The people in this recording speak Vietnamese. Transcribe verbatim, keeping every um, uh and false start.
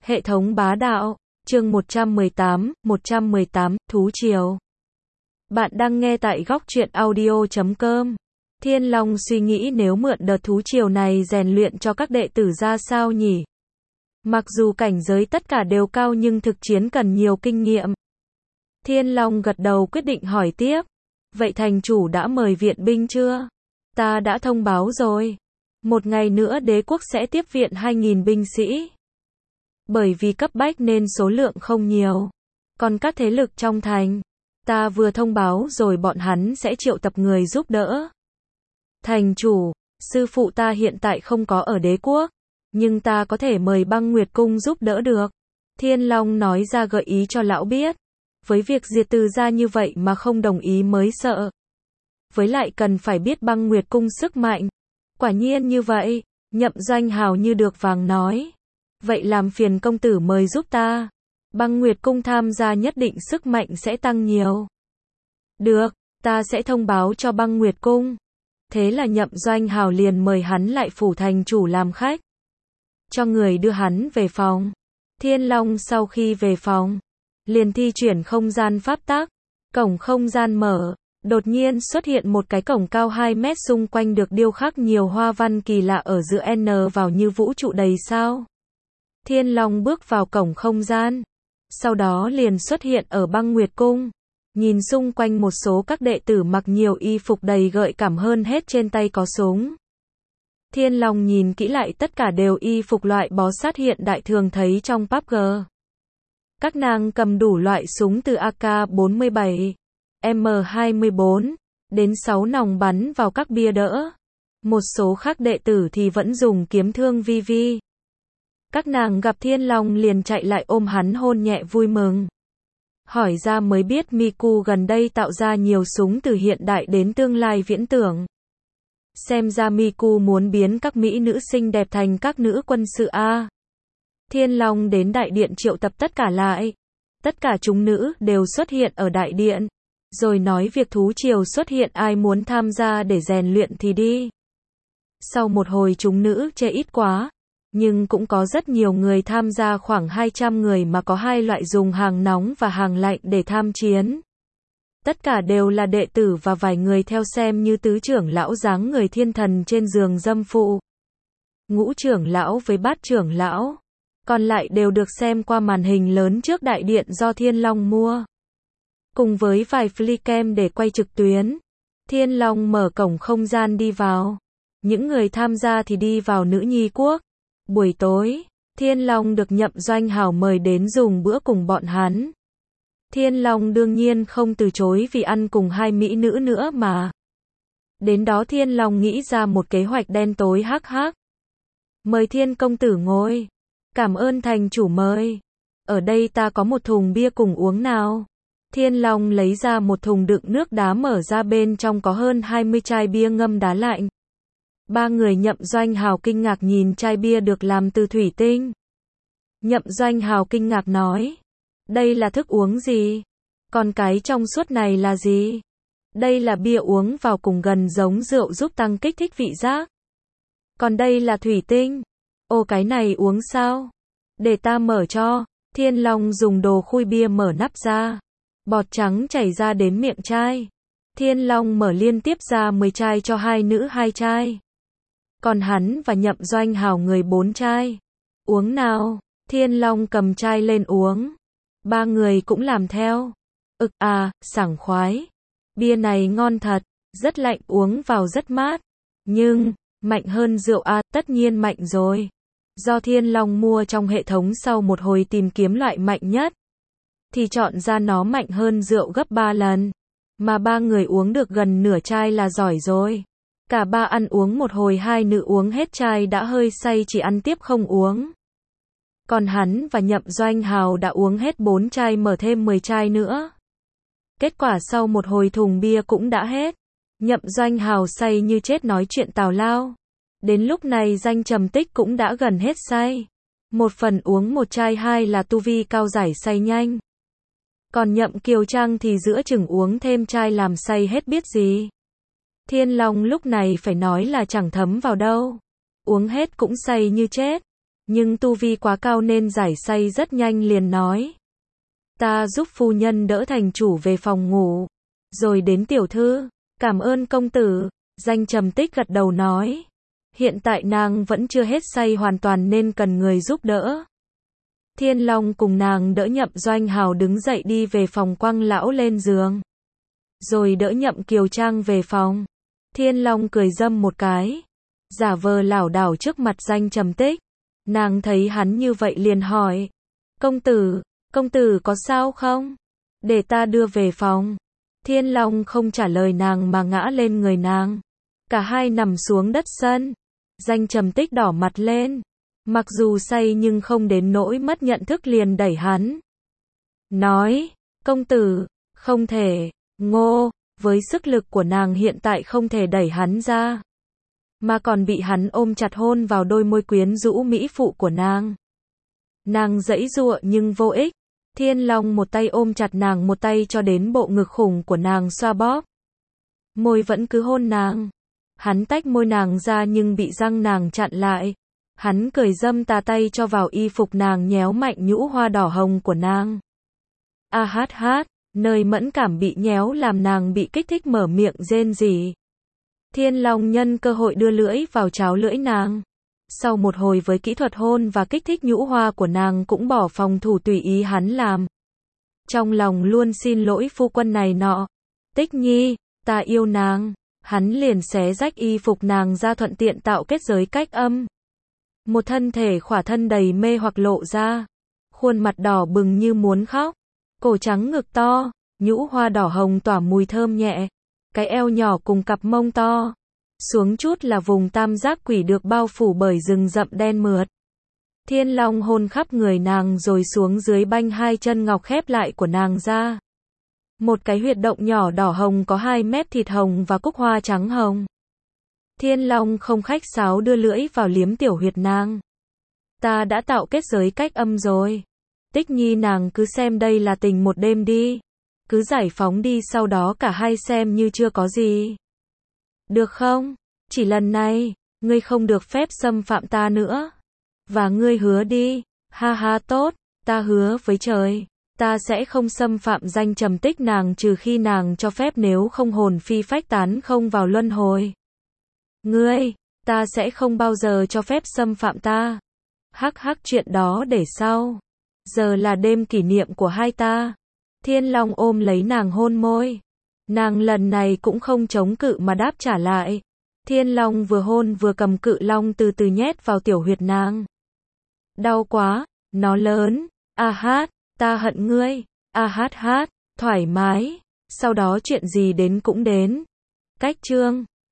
Hệ thống bá đạo, chương một trăm mười tám, một trăm mười tám, Thú Triều. Bạn đang nghe tại góc truyện audio chấm com. Thiên Long suy nghĩ nếu mượn đợt thú triều này rèn luyện cho các đệ tử ra sao nhỉ? Mặc dù cảnh giới tất cả đều cao nhưng thực chiến cần nhiều kinh nghiệm. Thiên Long gật đầu quyết định hỏi tiếp. Vậy thành chủ đã mời viện binh chưa? Ta đã thông báo rồi. Một ngày nữa đế quốc sẽ tiếp viện hai nghìn binh sĩ. Bởi vì cấp bách nên số lượng không nhiều. Còn các thế lực trong thành, ta vừa thông báo rồi bọn hắn sẽ triệu tập người giúp đỡ. Thành chủ, sư phụ ta hiện tại không có ở đế quốc, nhưng ta có thể mời Băng Nguyệt Cung giúp đỡ được. Thiên Long nói ra gợi ý cho lão biết. Với việc diệt Từ gia như vậy mà không đồng ý mới sợ. Với lại cần phải biết Băng Nguyệt Cung sức mạnh. Quả nhiên như vậy, Nhậm Doanh Hào như được vàng nói. Vậy làm phiền công tử mời giúp ta. Băng Nguyệt Cung tham gia nhất định sức mạnh sẽ tăng nhiều. Được, ta sẽ thông báo cho Băng Nguyệt Cung. Thế là Nhậm Doanh Hào liền mời hắn lại phủ thành chủ làm khách. Cho người đưa hắn về phòng. Thiên Long sau khi về phòng, liền thi chuyển không gian pháp tắc. Cổng không gian mở, đột nhiên xuất hiện một cái cổng cao hai mét xung quanh được điêu khắc nhiều hoa văn kỳ lạ ở giữa N vào như vũ trụ đầy sao. Thiên Long bước vào cổng không gian, sau đó liền xuất hiện ở Băng Nguyệt Cung. Nhìn xung quanh một số các đệ tử mặc nhiều y phục đầy gợi cảm hơn hết trên tay có súng. Thiên Long nhìn kỹ lại tất cả đều y phục loại bó sát hiện đại thường thấy trong pê u bê giê. Các nàng cầm đủ loại súng từ A K bốn mươi bảy, M hai mươi bốn, đến sáu nòng bắn vào các bia đỡ. Một số khác đệ tử thì vẫn dùng kiếm thương vi vi. Các nàng gặp Thiên Long liền chạy lại ôm hắn hôn nhẹ vui mừng. Hỏi ra mới biết Miku gần đây tạo ra nhiều súng từ hiện đại đến tương lai viễn tưởng. Xem ra Miku muốn biến các mỹ nữ xinh đẹp thành các nữ quân sự A. Thiên Long đến đại điện triệu tập tất cả lại. Tất cả chúng nữ đều xuất hiện ở đại điện. Rồi nói việc thú triều xuất hiện ai muốn tham gia để rèn luyện thì đi. Sau một hồi chúng nữ chê ít quá. Nhưng cũng có rất nhiều người tham gia khoảng hai trăm người mà có hai loại dùng hàng nóng và hàng lạnh để tham chiến. Tất cả đều là đệ tử và vài người theo xem như tứ trưởng lão dáng người thiên thần trên giường dâm phụ. Ngũ trưởng lão với bát trưởng lão. Còn lại đều được xem qua màn hình lớn trước đại điện do Thiên Long mua. Cùng với vài flycam để quay trực tuyến. Thiên Long mở cổng không gian đi vào. Những người tham gia thì đi vào Nữ Nhi Quốc. Buổi tối, Thiên Long được Nhậm Doanh Hào mời đến dùng bữa cùng bọn hắn. Thiên Long đương nhiên không từ chối vì ăn cùng hai mỹ nữ nữa mà. Đến đó Thiên Long nghĩ ra một kế hoạch đen tối hắc hắc. Mời Thiên công tử ngồi. Cảm ơn thành chủ mời. Ở đây ta có một thùng bia cùng uống nào. Thiên Long lấy ra một thùng đựng nước đá mở ra bên trong có hơn hai mươi chai bia ngâm đá lạnh. Ba người Nhậm Doanh Hào kinh ngạc nhìn chai bia được làm từ thủy tinh. Nhậm Doanh Hào kinh ngạc nói. Đây là thức uống gì? Còn cái trong suốt này là gì? Đây là bia uống vào cùng gần giống rượu giúp tăng kích thích vị giác. Còn đây là thủy tinh. Ồ cái này uống sao? Để ta mở cho. Thiên Long dùng đồ khui bia mở nắp ra. Bọt trắng chảy ra đến miệng chai. Thiên Long mở liên tiếp ra mười chai cho hai nữ hai chai. Còn hắn và Nhậm Doanh Hào người bốn chai. Uống nào. Thiên Long cầm chai lên uống. Ba người cũng làm theo. Ực à, sảng khoái. Bia này ngon thật. Rất lạnh uống vào rất mát. Nhưng, mạnh hơn rượu à, tất nhiên mạnh rồi. Do Thiên Long mua trong hệ thống sau một hồi tìm kiếm loại mạnh nhất. Thì chọn ra nó mạnh hơn rượu gấp ba lần. Mà ba người uống được gần nửa chai là giỏi rồi. Cả ba ăn uống một hồi hai nữ uống hết chai đã hơi say chỉ ăn tiếp không uống. Còn hắn và Nhậm Doanh Hào đã uống hết bốn chai mở thêm mười chai nữa. Kết quả sau một hồi thùng bia cũng đã hết. Nhậm Doanh Hào say như chết nói chuyện tào lao. Đến lúc này Danh Trầm Tích cũng đã gần hết say. Một phần uống một chai hai là tu vi cao giải say nhanh. Còn Nhậm Kiều Trang thì giữa chừng uống thêm chai làm say hết biết gì. Thiên Long lúc này phải nói là chẳng thấm vào đâu. Uống hết cũng say như chết. nhưng tu vi quá cao nên giải say rất nhanh liền nói. Ta giúp phu nhân đỡ thành chủ về phòng ngủ. Rồi đến tiểu thư. Cảm ơn công tử. Danh Trầm Tích gật đầu nói. Hiện tại nàng vẫn chưa hết say hoàn toàn nên cần người giúp đỡ. Thiên Long cùng nàng đỡ Nhậm Doanh Hào đứng dậy đi về phòng quăng lão lên giường. Rồi đỡ Nhậm Kiều Trang về phòng. Thiên Long cười dâm một cái. Giả vờ lảo đảo trước mặt Danh Trầm Tích. Nàng thấy hắn như vậy liền hỏi. Công tử, công tử có sao không? Để ta đưa về phòng. Thiên Long không trả lời nàng mà ngã lên người nàng. Cả hai nằm xuống đất sân. Danh Trầm Tích đỏ mặt lên. Mặc dù say nhưng không đến nỗi mất nhận thức liền đẩy hắn. Nói, công tử, không thể, ngô, với sức lực của nàng hiện tại không thể đẩy hắn ra. Mà còn bị hắn ôm chặt hôn vào đôi môi quyến rũ mỹ phụ của nàng. Nàng giãy giụa nhưng vô ích. Thiên Long một tay ôm chặt nàng một tay cho đến bộ ngực khủng của nàng xoa bóp. Môi vẫn cứ hôn nàng. Hắn tách môi nàng ra nhưng bị răng nàng chặn lại. Hắn cười dâm tà tay cho vào y phục nàng nhéo mạnh nhũ hoa đỏ hồng của nàng. A hát hát, nơi mẫn cảm bị nhéo làm nàng bị kích thích mở miệng rên rỉ. Thiên Long nhân cơ hội đưa lưỡi vào cháo lưỡi nàng. Sau một hồi với kỹ thuật hôn và kích thích nhũ hoa của nàng cũng bỏ phòng thủ tùy ý hắn làm. Trong lòng luôn xin lỗi phu quân này nọ. Tích Nhi, ta yêu nàng. Hắn liền xé rách y phục nàng ra thuận tiện tạo kết giới cách âm. Một thân thể khỏa thân đầy mê hoặc lộ ra. Khuôn mặt đỏ bừng như muốn khóc. Cổ trắng ngực to, nhũ hoa đỏ hồng tỏa mùi thơm nhẹ. Cái eo nhỏ cùng cặp mông to. Xuống chút là vùng tam giác quỷ được bao phủ bởi rừng rậm đen mượt. Thiên Long hôn khắp người nàng rồi xuống dưới banh hai chân ngọc khép lại của nàng ra. Một cái huyệt động nhỏ đỏ hồng có hai mép thịt hồng và cúc hoa trắng hồng. Thiên Long không khách sáo đưa lưỡi vào liếm tiểu huyệt nàng. Ta đã tạo kết giới cách âm rồi. Tích Nhi nàng cứ xem đây là tình một đêm đi. Cứ giải phóng đi sau đó cả hai xem như chưa có gì. Được không? Chỉ lần này, ngươi không được phép xâm phạm ta nữa. Và ngươi hứa đi. Ha ha tốt, ta hứa với trời. Ta sẽ không xâm phạm. Danh Trầm Tích nàng trừ khi nàng cho phép, nếu không hồn phi phách tán không vào luân hồi. Ngươi, ta sẽ không bao giờ cho phép xâm phạm ta. Hắc hắc chuyện đó để sau. Giờ là đêm kỷ niệm của hai ta. Thiên Long ôm lấy nàng hôn môi. Nàng lần này cũng không chống cự mà đáp trả lại. Thiên Long vừa hôn vừa cầm cự long từ từ nhét vào tiểu huyệt nàng. Đau quá, nó lớn. A hát, ta hận ngươi. A hát hát, thoải mái. Sau đó chuyện gì đến cũng đến. Cách chương